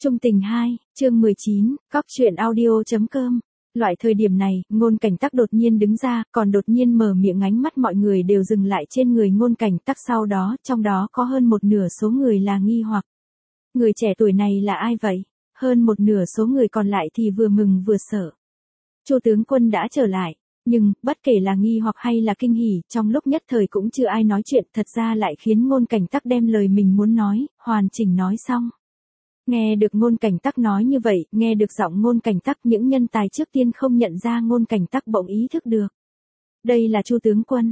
Trung tình 2, chương 19, cóc truyện audio.com. Loại thời điểm này, Ngôn Cảnh Tắc đột nhiên đứng ra, còn đột nhiên mở miệng, ánh mắt mọi người đều dừng lại trên người Ngôn Cảnh Tắc, sau đó, trong đó có hơn một nửa số người là nghi hoặc. Người trẻ tuổi này là ai vậy? Hơn một nửa số người còn lại thì vừa mừng vừa sợ. Chu tướng quân đã trở lại. Nhưng, bất kể là nghi hoặc hay là kinh hỉ, trong lúc nhất thời cũng chưa ai nói chuyện, thật ra lại khiến Ngôn Cảnh Tắc đem lời mình muốn nói, hoàn chỉnh nói xong. Nghe được Ngôn Cảnh Tắc nói như vậy, nghe được giọng Ngôn Cảnh Tắc, những nhân tài trước tiên không nhận ra Ngôn Cảnh Tắc bỗng ý thức được. Đây là Chu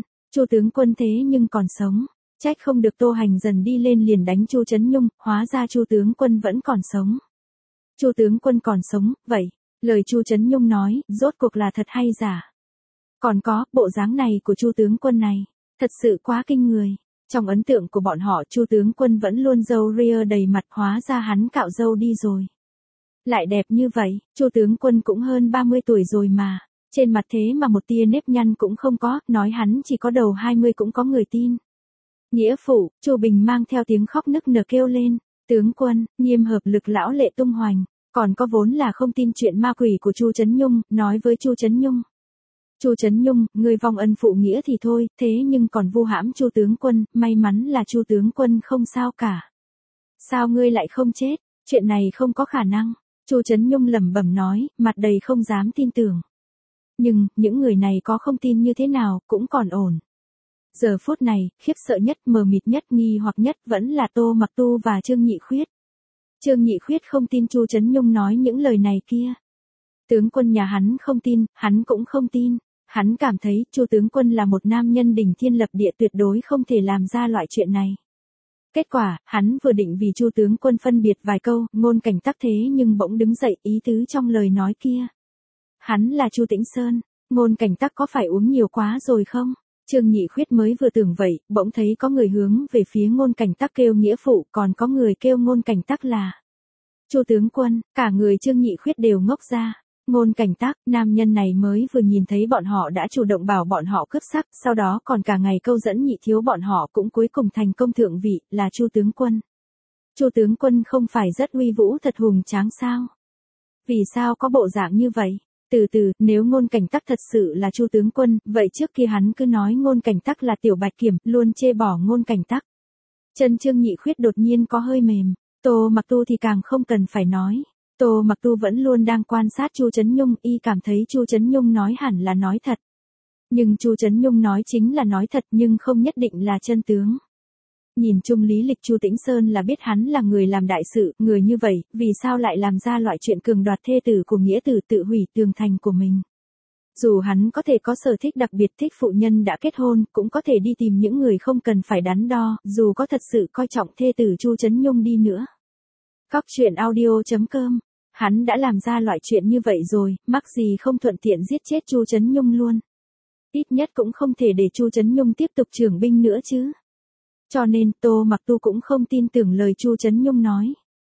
tướng quân thế nhưng còn sống, trách không được Tô Hành dần đi lên liền đánh Chu Chấn Nhung, hóa ra Chu tướng quân vẫn còn sống. Chu tướng quân còn sống, vậy, lời Chu Chấn Nhung nói, rốt cuộc là thật hay giả? Còn có, bộ dáng này của Chu tướng quân này, thật sự quá kinh người. Trong ấn tượng của bọn họ, Chu tướng quân vẫn luôn râu ria đầy mặt, hóa ra hắn cạo râu đi rồi. Lại đẹp như vậy, Chu tướng quân cũng hơn 30 tuổi rồi mà, trên mặt thế mà một tia nếp nhăn cũng không có, nói hắn chỉ có đầu 20 cũng có người tin. Nghĩa phụ, Chu Bình mang theo tiếng khóc nức nở kêu lên, tướng quân, Nghiêm hợp lực lão lệ tung hoành, còn có vốn là không tin chuyện ma quỷ của Chu Chấn Nhung, nói với Chu Chấn Nhung. Chu Chấn Nhung, ngươi vong ân phụ nghĩa thì thôi, thế nhưng còn vu hãm Chu tướng quân, may mắn là Chu tướng quân không sao cả. Sao ngươi lại không chết? Chuyện này không có khả năng. Chu Chấn Nhung lẩm bẩm nói, mặt đầy không dám tin tưởng. Nhưng, những người này có không tin như thế nào, cũng còn ổn. Giờ phút này, khiếp sợ nhất, mờ mịt nhất, nghi hoặc nhất vẫn là Tô Mặc Tu và Trương Nhị Khuyết. Trương Nhị Khuyết không tin Chu Chấn Nhung nói những lời này kia. Tướng quân nhà hắn không tin, hắn cũng không tin. Hắn cảm thấy Chu tướng quân là một nam nhân đỉnh thiên lập địa, tuyệt đối không thể làm ra loại chuyện này. Kết quả, hắn vừa định vì Chu tướng quân phân biệt vài câu, Ngôn Cảnh Tắc thế nhưng bỗng đứng dậy, ý tứ trong lời nói kia. Hắn là Chu Tĩnh Sơn, Ngôn Cảnh Tắc có phải uống nhiều quá rồi không? Trương Nhị Khuyết mới vừa tưởng vậy, bỗng thấy có người hướng về phía Ngôn Cảnh Tắc kêu nghĩa phụ, còn có người kêu Ngôn Cảnh Tắc là Chu tướng quân, cả người Trương Nhị Khuyết đều ngốc ra. Ngôn Cảnh Tắc, nam nhân này mới vừa nhìn thấy bọn họ đã chủ động bảo bọn họ cướp sắc, sau đó còn cả ngày câu dẫn nhị thiếu bọn họ, cũng cuối cùng thành công thượng vị, là Chu tướng quân. Chu tướng quân không phải rất uy vũ thật hùng tráng sao? Vì sao có bộ dạng như vậy? Từ từ, nếu Ngôn Cảnh Tắc thật sự là Chu tướng quân, vậy trước kia hắn cứ nói Ngôn Cảnh Tắc là tiểu bạch kiểm, luôn chê bỏ Ngôn Cảnh Tắc. Chân Trương Nhị Khuyết đột nhiên có hơi mềm, Tô Mặc Tu thì càng không cần phải nói. Tô Mặc Tu vẫn luôn đang quan sát Chu Chấn Nhung, y cảm thấy Chu Chấn Nhung nói hẳn là nói thật. Nhưng Chu Chấn Nhung nói chính là nói thật, nhưng không nhất định là chân tướng. Nhìn chung lý lịch, Chu Tĩnh Sơn là biết hắn là người làm đại sự, người như vậy, vì sao lại làm ra loại chuyện cường đoạt thê tử của nghĩa tử, tự hủy tường thành của mình. Dù hắn có thể có sở thích đặc biệt, thích phụ nhân đã kết hôn, cũng có thể đi tìm những người không cần phải đắn đo, dù có thật sự coi trọng thê tử Chu Chấn Nhung đi nữa. Cóc truyện audio.com. Hắn đã làm ra loại chuyện như vậy rồi, mắc gì không thuận tiện giết chết Chu Chấn Nhung luôn. Ít nhất cũng không thể để Chu Chấn Nhung tiếp tục trưởng binh nữa chứ. Cho nên, Tô Mặc Tu cũng không tin tưởng lời Chu Chấn Nhung nói.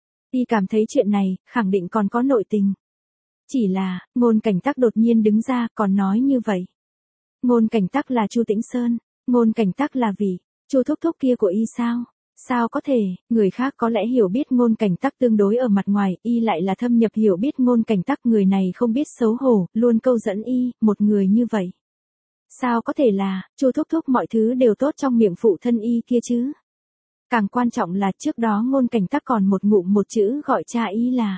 Y cảm thấy chuyện này, khẳng định còn có nội tình. Chỉ là, Ngôn Cảnh Tắc đột nhiên đứng ra, còn nói như vậy. Ngôn Cảnh Tắc là Chu Tĩnh Sơn, Ngôn Cảnh Tắc là vì Chu thúc thúc kia của y sao? Sao có thể, người khác có lẽ hiểu biết Ngôn Cảnh Tắc tương đối ở mặt ngoài, y lại là thâm nhập hiểu biết Ngôn Cảnh Tắc, người này không biết xấu hổ, luôn câu dẫn y, một người như vậy. Sao có thể là, Chu thúc thúc mọi thứ đều tốt trong miệng phụ thân y kia chứ? Càng quan trọng là trước đó Ngôn Cảnh Tắc còn một ngụm một chữ gọi cha y là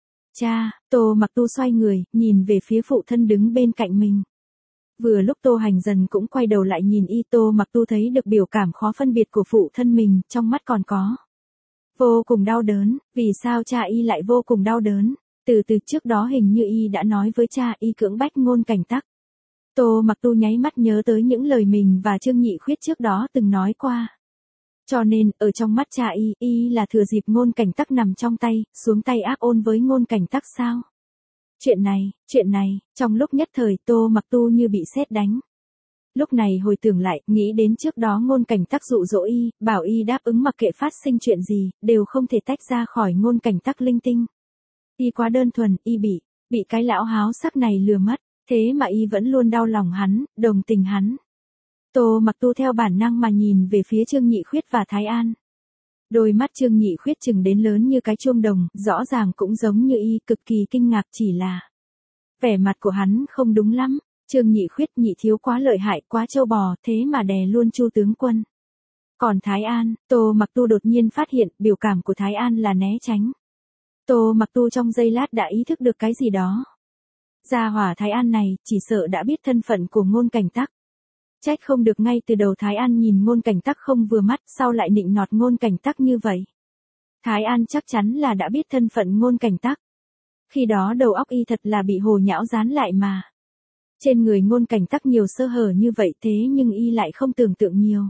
cha. Tô Mặc Tu xoay người, nhìn về phía phụ thân đứng bên cạnh mình. Vừa lúc Tô Hành dần cũng quay đầu lại nhìn y, Tô Mặc Tu thấy được biểu cảm khó phân biệt của phụ thân mình, trong mắt còn có vô cùng đau đớn. Vì sao cha y lại vô cùng đau đớn? Từ trước đó hình như y đã nói với cha y cưỡng bách Ngôn Cảnh Tắc. Tô Mặc Tu nháy mắt nhớ tới những lời mình và Trương Nhị Khuyết trước đó từng nói qua. Cho nên, ở trong mắt cha y là thừa dịp Ngôn Cảnh Tắc nằm trong tay, xuống tay ác ôn với Ngôn Cảnh Tắc sao? Chuyện này, trong lúc nhất thời Tô Mặc Tu như bị sét đánh. Lúc này hồi tưởng lại, nghĩ đến trước đó Ngôn Cảnh Tắc dụ dỗ y, bảo y đáp ứng mặc kệ phát sinh chuyện gì, đều không thể tách ra khỏi Ngôn Cảnh Tắc linh tinh. Y quá đơn thuần, y bị cái lão háo sắc này lừa mất, thế mà y vẫn luôn đau lòng hắn, đồng tình hắn. Tô Mặc Tu theo bản năng mà nhìn về phía Trương Nhị Khuyết và Thái An. Đôi mắt Trương Nhị Khuyết chừng đến lớn như cái chuông đồng, rõ ràng cũng giống như y, cực kỳ kinh ngạc, chỉ là vẻ mặt của hắn không đúng lắm. Trương Nhị Khuyết, nhị thiếu quá lợi hại, quá trâu bò, thế mà đè luôn Chu tướng quân. Còn Thái An, Tô Mặc Tu đột nhiên phát hiện, biểu cảm của Thái An là né tránh. Tô Mặc Tu trong giây lát đã ý thức được cái gì đó. Gia hỏa Thái An này, chỉ sợ đã biết thân phận của Ngôn Cảnh Tắc. Trách không được ngay từ đầu Thái An nhìn Ngôn Cảnh Tắc không vừa mắt, sao lại nịnh nọt Ngôn Cảnh Tắc như vậy. Thái An chắc chắn là đã biết thân phận Ngôn Cảnh Tắc. Khi đó đầu óc y thật là bị hồ nhão dán lại mà. Trên người Ngôn Cảnh Tắc nhiều sơ hở như vậy, thế nhưng y lại không tưởng tượng nhiều.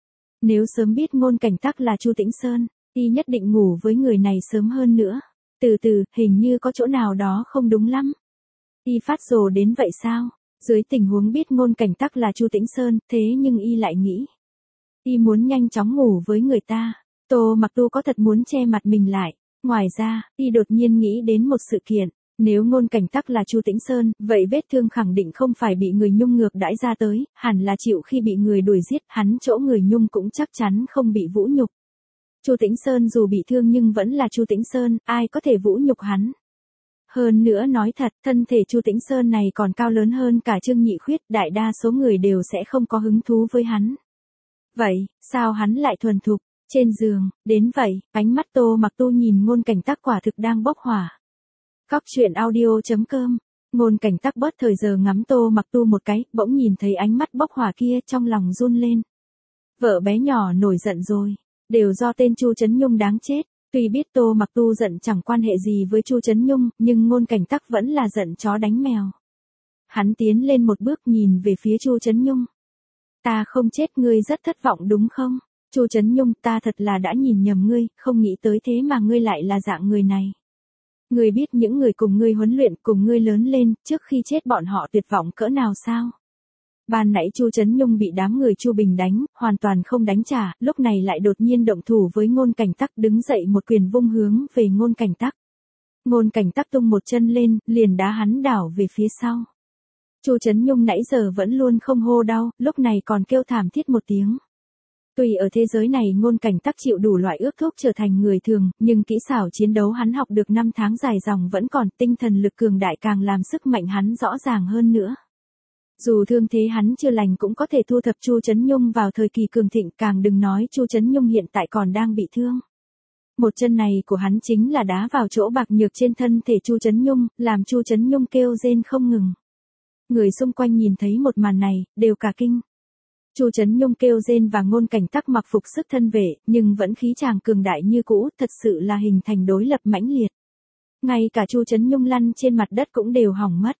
Nếu sớm biết Ngôn Cảnh Tắc là Chu Tĩnh Sơn, y nhất định ngủ với người này sớm hơn nữa. Từ từ, hình như có chỗ nào đó không đúng lắm. Y phát rồ đến vậy sao? Dưới tình huống biết Ngôn Cảnh Tắc là Chu Tĩnh Sơn, thế nhưng y lại nghĩ. Y muốn nhanh chóng ngủ với người ta. Tô Mặc Tu có thật muốn che mặt mình lại. Ngoài ra, y đột nhiên nghĩ đến một sự kiện. Nếu Ngôn Cảnh Tắc là Chu Tĩnh Sơn, vậy vết thương khẳng định không phải bị người Nhung ngược đãi ra tới, hẳn là chịu khi bị người đuổi giết, hắn chỗ người Nhung cũng chắc chắn không bị vũ nhục. Chu Tĩnh Sơn dù bị thương nhưng vẫn là Chu Tĩnh Sơn, ai có thể vũ nhục hắn. Hơn nữa nói thật, thân thể Chu Tĩnh Sơn này còn cao lớn hơn cả Trương Nhị Khuyết, đại đa số người đều sẽ không có hứng thú với hắn. Vậy, sao hắn lại thuần thục, trên giường, đến vậy, ánh mắt Tô Mặc Tu nhìn Ngôn Cảnh Tắc quả thực đang bốc hỏa. Cóc truyện audio.com. Ngôn Cảnh Tắc bớt thời giờ ngắm Tô Mặc Tu một cái, bỗng nhìn thấy ánh mắt bốc hỏa kia, trong lòng run lên. Vợ bé nhỏ nổi giận rồi, đều do tên Chu Chấn Nhung đáng chết. Tuy biết Tô Mặc Tu giận chẳng quan hệ gì với Chu Chấn Nhung, nhưng Ngôn Cảnh Tắc vẫn là giận chó đánh mèo. Hắn tiến lên một bước nhìn về phía Chu Chấn Nhung. Ta không chết, ngươi rất thất vọng đúng không? Chu Chấn Nhung, ta thật là đã nhìn nhầm ngươi, không nghĩ tới thế mà ngươi lại là dạng người này. Ngươi biết những người cùng ngươi huấn luyện, cùng ngươi lớn lên, trước khi chết bọn họ tuyệt vọng cỡ nào sao? Ban nãy Chu Chấn Nhung bị đám người Chu Bình đánh, hoàn toàn không đánh trả, lúc này lại đột nhiên động thủ với Ngôn Cảnh Tắc, đứng dậy một quyền vung hướng về Ngôn Cảnh Tắc. Ngôn Cảnh Tắc tung một chân lên, liền đá hắn đảo về phía sau. Chu Chấn Nhung nãy giờ vẫn luôn không hô đau, lúc này còn kêu thảm thiết một tiếng. Tuy ở thế giới này Ngôn Cảnh Tắc chịu đủ loại ước thúc trở thành người thường, nhưng kỹ xảo chiến đấu hắn học được 5 tháng dài dòng vẫn còn, tinh thần lực cường đại càng làm sức mạnh hắn rõ ràng hơn nữa. Dù thương thế hắn chưa lành cũng có thể thu thập Chu Chấn Nhung vào thời kỳ cường thịnh, càng đừng nói Chu Chấn Nhung hiện tại còn đang bị thương. Một chân này của hắn chính là đá vào chỗ bạc nhược trên thân thể Chu Chấn Nhung, làm Chu Chấn Nhung kêu rên không ngừng. Người xung quanh nhìn thấy một màn này, đều cả kinh. Chu Chấn Nhung kêu rên và Ngôn Cảnh Tắc mặc phục sức thân vệ, nhưng vẫn khí chàng cường đại như cũ, thật sự là hình thành đối lập mãnh liệt. Ngay cả Chu Chấn Nhung lăn trên mặt đất cũng đều hỏng mất.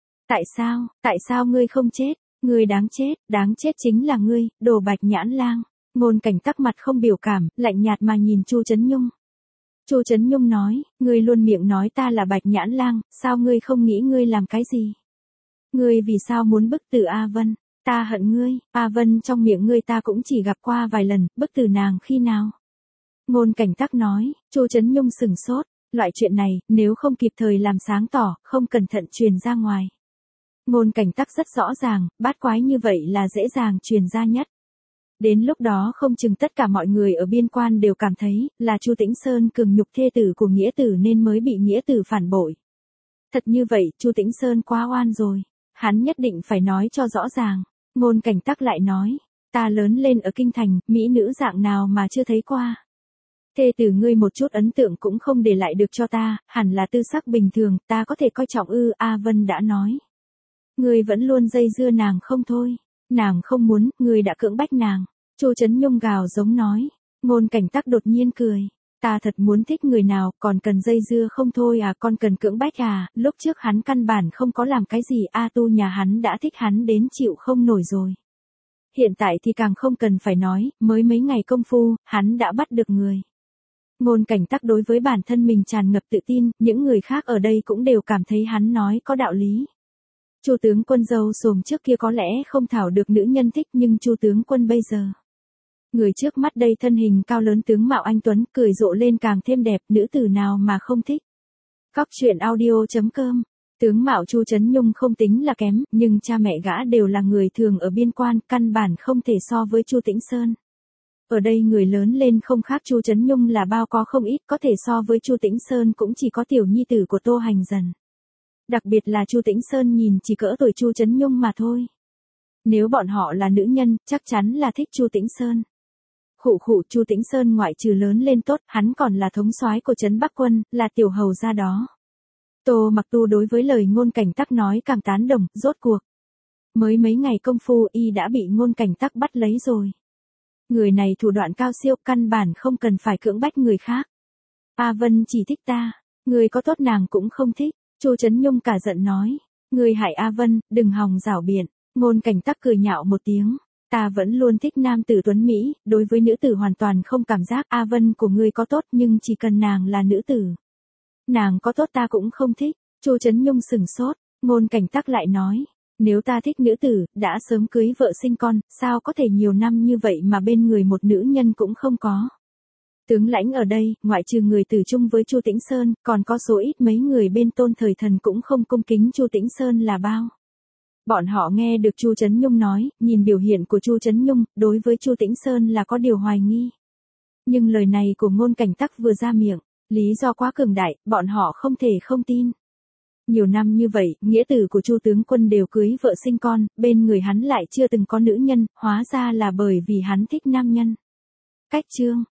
Tại sao ngươi không chết? Ngươi đáng chết chính là ngươi, đồ Bạch Nhãn Lang. Ngôn Cảnh Tắc mặt không biểu cảm, lạnh nhạt mà nhìn Chu Chấn Nhung. Chu Chấn Nhung nói, ngươi luôn miệng nói ta là Bạch Nhãn Lang, sao ngươi không nghĩ ngươi làm cái gì? Ngươi vì sao muốn bức tử A Vân? Ta hận ngươi, A Vân trong miệng ngươi ta cũng chỉ gặp qua vài lần, bức tử nàng khi nào? Ngôn Cảnh Tắc nói, Chu Chấn Nhung sừng sốt, loại chuyện này, nếu không kịp thời làm sáng tỏ, không cẩn thận truyền ra ngoài. Ngôn Cảnh Tắc rất rõ ràng, bát quái như vậy là dễ dàng truyền ra nhất. Đến lúc đó không chừng tất cả mọi người ở biên quan đều cảm thấy, là Chu Tĩnh Sơn cường nhục thê tử của nghĩa tử nên mới bị nghĩa tử phản bội. Thật như vậy, Chu Tĩnh Sơn quá oan rồi. Hắn nhất định phải nói cho rõ ràng. Ngôn Cảnh Tắc lại nói, ta lớn lên ở kinh thành, mỹ nữ dạng nào mà chưa thấy qua. Thê tử ngươi một chút ấn tượng cũng không để lại được cho ta, hẳn là tư sắc bình thường, ta có thể coi trọng ư, A Vân đã nói. Ngươi vẫn luôn dây dưa nàng không thôi. Nàng không muốn, ngươi đã cưỡng bách nàng. Chu Chấn Nhung gào giống nói. Ngôn Cảnh Tắc đột nhiên cười. Ta thật muốn thích người nào, còn cần dây dưa không thôi à, còn cần cưỡng bách à, lúc trước hắn căn bản không có làm cái gì, A Tu nhà hắn đã thích hắn đến chịu không nổi rồi. Hiện tại thì càng không cần phải nói, mới mấy ngày công phu, hắn đã bắt được người. Ngôn Cảnh Tắc đối với bản thân mình tràn ngập tự tin, những người khác ở đây cũng đều cảm thấy hắn nói có đạo lý. Chu tướng quân dâu xồm trước kia có lẽ không thảo được nữ nhân thích, nhưng Chu tướng quân bây giờ. Người trước mắt đây thân hình cao lớn tướng mạo anh tuấn, cười rộ lên càng thêm đẹp, nữ tử nào mà không thích. Cóc truyện audio.com. Tướng mạo Chu Chấn Nhung không tính là kém, nhưng cha mẹ gã đều là người thường ở biên quan, căn bản không thể so với Chu Tĩnh Sơn. Ở đây người lớn lên không khác Chu Trấn Nhung là bao, có không ít, có thể so với Chu Tĩnh Sơn cũng chỉ có tiểu nhi tử của Tô Hành Dần. Đặc biệt là Chu Tĩnh Sơn nhìn chỉ cỡ tuổi Chu Trấn Nhung mà thôi. Nếu bọn họ là nữ nhân, chắc chắn là thích Chu Tĩnh Sơn. Khụ khụ, Chu Tĩnh Sơn ngoại trừ lớn lên tốt, hắn còn là thống soái của trấn Bắc Quân, là tiểu hầu gia đó. Tô Mặc Tu đối với lời Ngôn Cảnh Tắc nói càng tán đồng, rốt cuộc. Mới mấy ngày công phu y đã bị Ngôn Cảnh Tắc bắt lấy rồi. Người này thủ đoạn cao siêu, căn bản không cần phải cưỡng bách người khác. A Vân chỉ thích ta, người có tốt nàng cũng không thích. Chu Trấn Nhung cả giận nói, người hại A Vân, đừng hòng giảo biện. Ngôn Cảnh Tắc cười nhạo một tiếng, ta vẫn luôn thích nam tử tuấn Mỹ, đối với nữ tử hoàn toàn không cảm giác. A Vân của ngươi có tốt nhưng chỉ cần nàng là nữ tử. Nàng có tốt ta cũng không thích. Chu Trấn Nhung sừng sốt, Ngôn Cảnh Tắc lại nói, nếu ta thích nữ tử, đã sớm cưới vợ sinh con, sao có thể nhiều năm như vậy mà bên người một nữ nhân cũng không có. Tướng lãnh ở đây, ngoại trừ người tử chung với Chu Tĩnh Sơn, còn có số ít mấy người bên Tôn Thời Thần cũng không cung kính Chu Tĩnh Sơn là bao. Bọn họ nghe được Chu Trấn Nhung nói, nhìn biểu hiện của Chu Trấn Nhung, đối với Chu Tĩnh Sơn là có điều hoài nghi. Nhưng lời này của Ngôn Cảnh Tắc vừa ra miệng, lý do quá cường đại, bọn họ không thể không tin. Nhiều năm như vậy, nghĩa tử của Chu tướng quân đều cưới vợ sinh con, bên người hắn lại chưa từng có nữ nhân, hóa ra là bởi vì hắn thích nam nhân. Cách chương